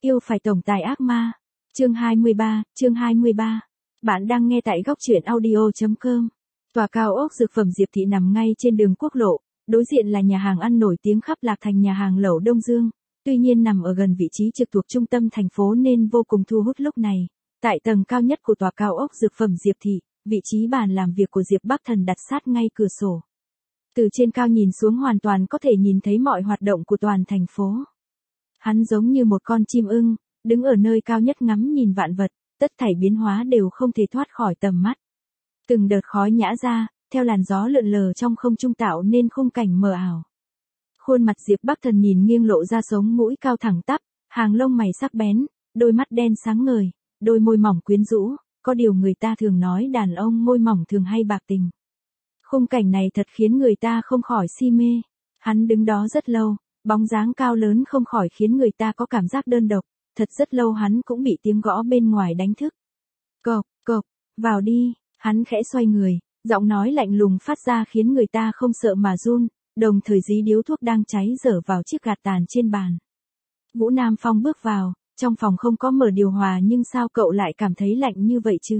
Yêu phải tổng tài ác ma. Chương 23. Bạn đang nghe tại góc truyện audio.com. Tòa cao ốc dược phẩm Diệp Thị nằm ngay trên đường quốc lộ, đối diện là nhà hàng ăn nổi tiếng khắp Lạc Thành, nhà hàng lẩu Đông Dương. Tuy nhiên nằm ở gần vị trí trực thuộc trung tâm thành phố nên vô cùng thu hút lúc này. Tại tầng cao nhất của tòa cao ốc dược phẩm Diệp Thị, vị trí bàn làm việc của Diệp Bắc Thần đặt sát ngay cửa sổ. Từ trên cao nhìn xuống hoàn toàn có thể nhìn thấy mọi hoạt động của toàn thành phố. Hắn giống như một con chim ưng, đứng ở nơi cao nhất ngắm nhìn vạn vật, tất thảy biến hóa đều không thể thoát khỏi tầm mắt. Từng đợt khói nhã ra, theo làn gió lượn lờ trong không trung tạo nên khung cảnh mờ ảo. Khuôn mặt Diệp Bắc Thần nhìn nghiêng lộ ra sống mũi cao thẳng tắp, hàng lông mày sắc bén, đôi mắt đen sáng ngời, đôi môi mỏng quyến rũ, có điều người ta thường nói đàn ông môi mỏng thường hay bạc tình. Khung cảnh này thật khiến người ta không khỏi si mê. Hắn đứng đó rất lâu, bóng dáng cao lớn không khỏi khiến người ta có cảm giác đơn độc, thật rất lâu hắn cũng bị tiếng gõ bên ngoài đánh thức. Cộc, cộc, vào đi, hắn khẽ xoay người, giọng nói lạnh lùng phát ra khiến người ta không sợ mà run, đồng thời dí điếu thuốc đang cháy dở vào chiếc gạt tàn trên bàn. Vũ Nam Phong bước vào, trong phòng không có mở điều hòa nhưng sao cậu lại cảm thấy lạnh như vậy chứ?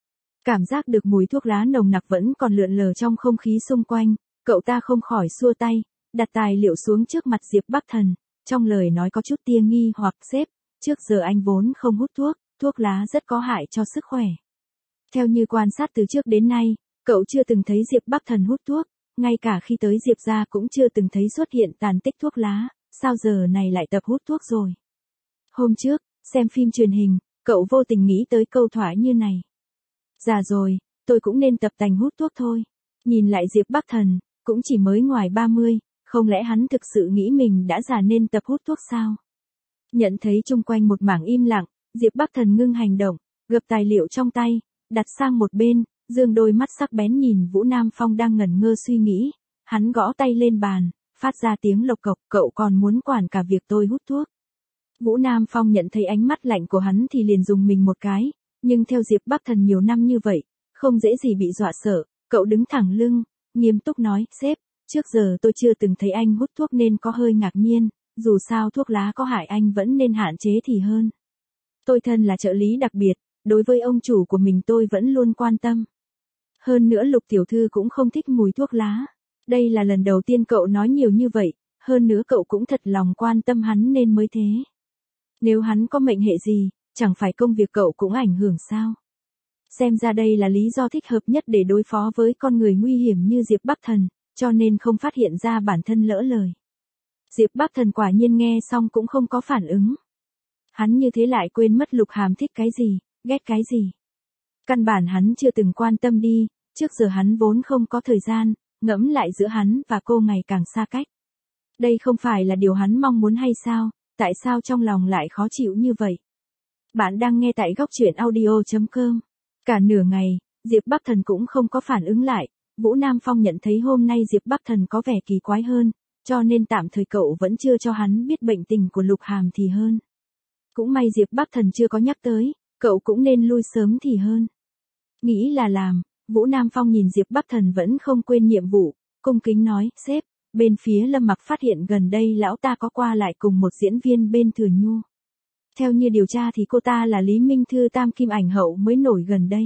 Cảm giác được mùi thuốc lá nồng nặc vẫn còn lượn lờ trong không khí xung quanh, cậu ta không khỏi xua tay, đặt tài liệu xuống trước mặt Diệp Bắc Thần, trong lời nói có chút tia nghi hoặc sếp, trước giờ anh vốn không hút thuốc, thuốc lá rất có hại cho sức khỏe. Theo như quan sát từ trước đến nay, cậu chưa từng thấy Diệp Bắc Thần hút thuốc, ngay cả khi tới Diệp gia cũng chưa từng thấy xuất hiện tàn tích thuốc lá, sao giờ này lại tập hút thuốc rồi? Hôm trước, xem phim truyền hình, cậu vô tình nghĩ tới câu thoại như này. Già rồi, tôi cũng nên tập tành hút thuốc thôi. Nhìn lại Diệp Bắc Thần, cũng chỉ mới ngoài 30, không lẽ hắn thực sự nghĩ mình đã già nên tập hút thuốc sao? Nhận thấy chung quanh một mảng im lặng, Diệp Bắc Thần ngưng hành động, gập tài liệu trong tay, đặt sang một bên, dương đôi mắt sắc bén nhìn Vũ Nam Phong đang ngẩn ngơ suy nghĩ, hắn gõ tay lên bàn, phát ra tiếng lộc cộc, cậu còn muốn quản cả việc tôi hút thuốc. Vũ Nam Phong nhận thấy ánh mắt lạnh của hắn thì liền dùng mình một cái, nhưng theo Diệp Bắc Thần nhiều năm như vậy, không dễ gì bị dọa sợ, cậu đứng thẳng lưng, nghiêm túc nói, sếp, trước giờ tôi chưa từng thấy anh hút thuốc nên có hơi ngạc nhiên, dù sao thuốc lá có hại anh vẫn nên hạn chế thì hơn. Tôi thân là trợ lý đặc biệt, đối với ông chủ của mình tôi vẫn luôn quan tâm. Hơn nữa Lục tiểu thư cũng không thích mùi thuốc lá. Đây là lần đầu tiên cậu nói nhiều như vậy, hơn nữa cậu cũng thật lòng quan tâm hắn nên mới thế. Nếu hắn có mệnh hệ gì, chẳng phải công việc cậu cũng ảnh hưởng sao? Xem ra đây là lý do thích hợp nhất để đối phó với con người nguy hiểm như Diệp Bắc Thần, cho nên không phát hiện ra bản thân lỡ lời. Diệp Bắc Thần quả nhiên nghe xong cũng không có phản ứng. Hắn như thế lại quên mất Lục Hàm thích cái gì, ghét cái gì. Căn bản hắn chưa từng quan tâm đi, trước giờ hắn vốn không có thời gian, ngẫm lại giữa hắn và cô ngày càng xa cách. Đây không phải là điều hắn mong muốn hay sao, tại sao trong lòng lại khó chịu như vậy? Bạn đang nghe tại góc truyện audio.com. Cả nửa ngày, Diệp Bắc Thần cũng không có phản ứng lại, Vũ Nam Phong nhận thấy hôm nay Diệp Bắc Thần có vẻ kỳ quái hơn, cho nên tạm thời cậu vẫn chưa cho hắn biết bệnh tình của Lục Hàm thì hơn. Cũng may Diệp Bắc Thần chưa có nhắc tới, cậu cũng nên lui sớm thì hơn. Nghĩ là làm, Vũ Nam Phong nhìn Diệp Bắc Thần vẫn không quên nhiệm vụ, cung kính nói, sếp, bên phía Lâm Mặc phát hiện gần đây lão ta có qua lại cùng một diễn viên bên Thừa Nhu. Theo như điều tra thì cô ta là Lý Minh Thư tam kim ảnh hậu mới nổi gần đây.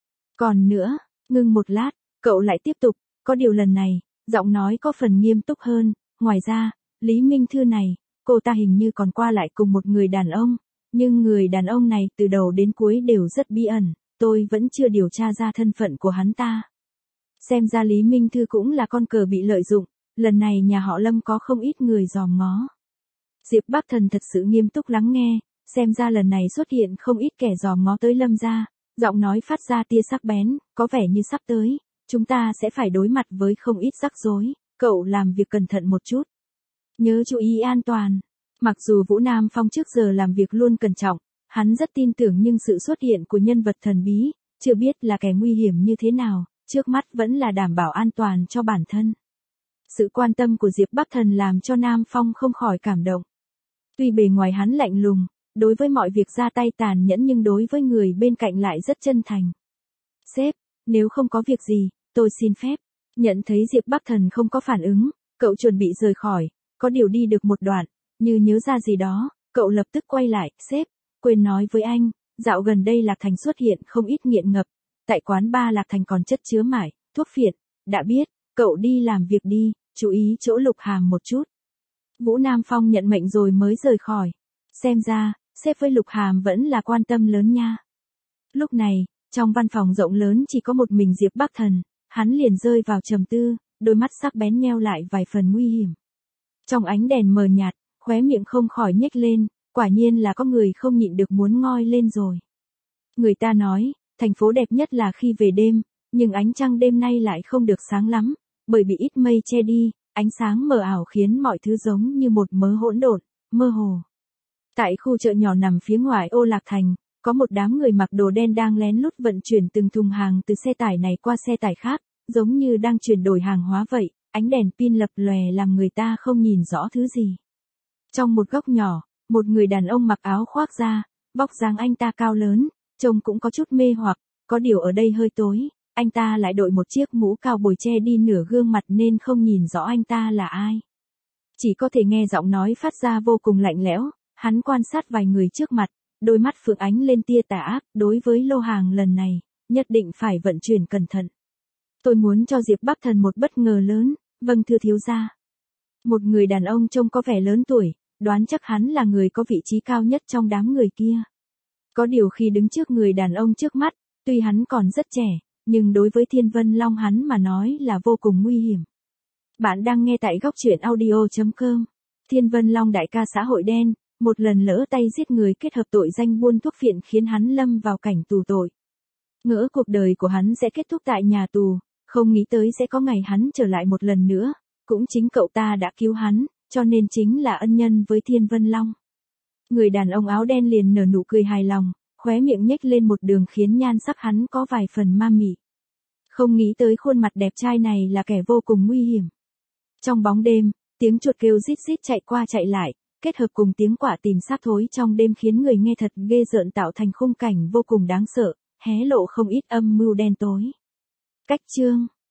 Còn nữa, ngưng một lát, cậu lại tiếp tục, có điều lần này, giọng nói có phần nghiêm túc hơn, ngoài ra, Lý Minh Thư này, cô ta hình như còn qua lại cùng một người đàn ông, nhưng người đàn ông này từ đầu đến cuối đều rất bí ẩn, tôi vẫn chưa điều tra ra thân phận của hắn ta. Xem ra Lý Minh Thư cũng là con cờ bị lợi dụng, lần này nhà họ Lâm có không ít người dòm ngó. Diệp Bắc Thần thật sự nghiêm túc lắng nghe, xem ra lần này xuất hiện không ít kẻ dòm ngó tới Lâm gia, giọng nói phát ra tia sắc bén, có vẻ như sắp tới, chúng ta sẽ phải đối mặt với không ít rắc rối, cậu làm việc cẩn thận một chút. Nhớ chú ý an toàn. Mặc dù Vũ Nam Phong trước giờ làm việc luôn cẩn trọng, hắn rất tin tưởng nhưng sự xuất hiện của nhân vật thần bí, chưa biết là kẻ nguy hiểm như thế nào, trước mắt vẫn là đảm bảo an toàn cho bản thân. Sự quan tâm của Diệp Bắc Thần làm cho Nam Phong không khỏi cảm động. Tuy bề ngoài hắn lạnh lùng, đối với mọi việc ra tay tàn nhẫn nhưng đối với người bên cạnh lại rất chân thành. Sếp, nếu không có việc gì, tôi xin phép. Nhận thấy Diệp Bắc Thần không có phản ứng, cậu chuẩn bị rời khỏi, có điều đi được một đoạn, như nhớ ra gì đó, Cậu lập tức quay lại, sếp, quên nói với anh, dạo gần đây Lạc Thành xuất hiện không ít nghiện ngập, tại quán bar Lạc Thành còn chất chứa mải, thuốc phiện, đã biết, cậu đi làm việc đi, chú ý chỗ Lục Hàm một chút. Vũ Nam Phong nhận mệnh rồi mới rời khỏi. Xem ra, sếp với Lục Hàm vẫn là quan tâm lớn nha. Lúc này, trong văn phòng rộng lớn chỉ có một mình Diệp Bắc Thần, hắn liền rơi vào trầm tư, đôi mắt sắc bén nheo lại vài phần nguy hiểm. Trong ánh đèn mờ nhạt, khóe miệng không khỏi nhếch lên, quả nhiên là có người không nhịn được muốn ngoi lên rồi. Người ta nói, thành phố đẹp nhất là khi về đêm, nhưng ánh trăng đêm nay lại không được sáng lắm, bởi bị ít mây che đi, ánh sáng mờ ảo khiến mọi thứ giống như một mớ hỗn độn, mơ hồ. Tại khu chợ nhỏ nằm phía ngoài ô Lạc Thành, có một đám người mặc đồ đen đang lén lút vận chuyển từng thùng hàng từ xe tải này qua xe tải khác, giống như đang chuyển đổi hàng hóa vậy, ánh đèn pin lập lòe làm người ta không nhìn rõ thứ gì. Trong một góc nhỏ, một người đàn ông mặc áo khoác da, vóc dáng anh ta cao lớn, trông cũng có chút mê hoặc, có điều ở đây hơi tối, anh ta lại đội một chiếc mũ cao bồi che đi nửa gương mặt nên không nhìn rõ anh ta là ai. Chỉ có thể nghe giọng nói phát ra vô cùng lạnh lẽo, hắn quan sát vài người trước mặt, đôi mắt phượng ánh lên tia tà ác, đối với lô hàng lần này, nhất định phải vận chuyển cẩn thận. Tôi muốn cho Diệp Bắc Thần một bất ngờ lớn, vâng thưa thiếu gia. Một người đàn ông trông có vẻ lớn tuổi, đoán chắc hắn là người có vị trí cao nhất trong đám người kia. Có điều khi đứng trước người đàn ông trước mắt, tuy hắn còn rất trẻ, nhưng đối với Thiên Vân Long hắn mà nói là vô cùng nguy hiểm. Bạn đang nghe tại góc truyện audio.com. Thiên Vân Long đại ca xã hội đen, một lần lỡ tay giết người kết hợp tội danh buôn thuốc phiện khiến hắn lâm vào cảnh tù tội. Ngỡ cuộc đời của hắn sẽ kết thúc tại nhà tù, không nghĩ tới sẽ có ngày hắn trở lại một lần nữa, cũng chính cậu ta đã cứu hắn, cho nên chính là ân nhân với Thiên Vân Long. Người đàn ông áo đen liền nở nụ cười hài lòng, khóe miệng nhếch lên một đường khiến nhan sắc hắn có vài phần ma mị. Không nghĩ tới khuôn mặt đẹp trai này là kẻ vô cùng nguy hiểm. Trong bóng đêm, tiếng chuột kêu rít rít chạy qua chạy lại, kết hợp cùng tiếng quả tìm xác thối trong đêm khiến người nghe thật ghê rợn tạo thành khung cảnh vô cùng đáng sợ, hé lộ không ít âm mưu đen tối. Cách chương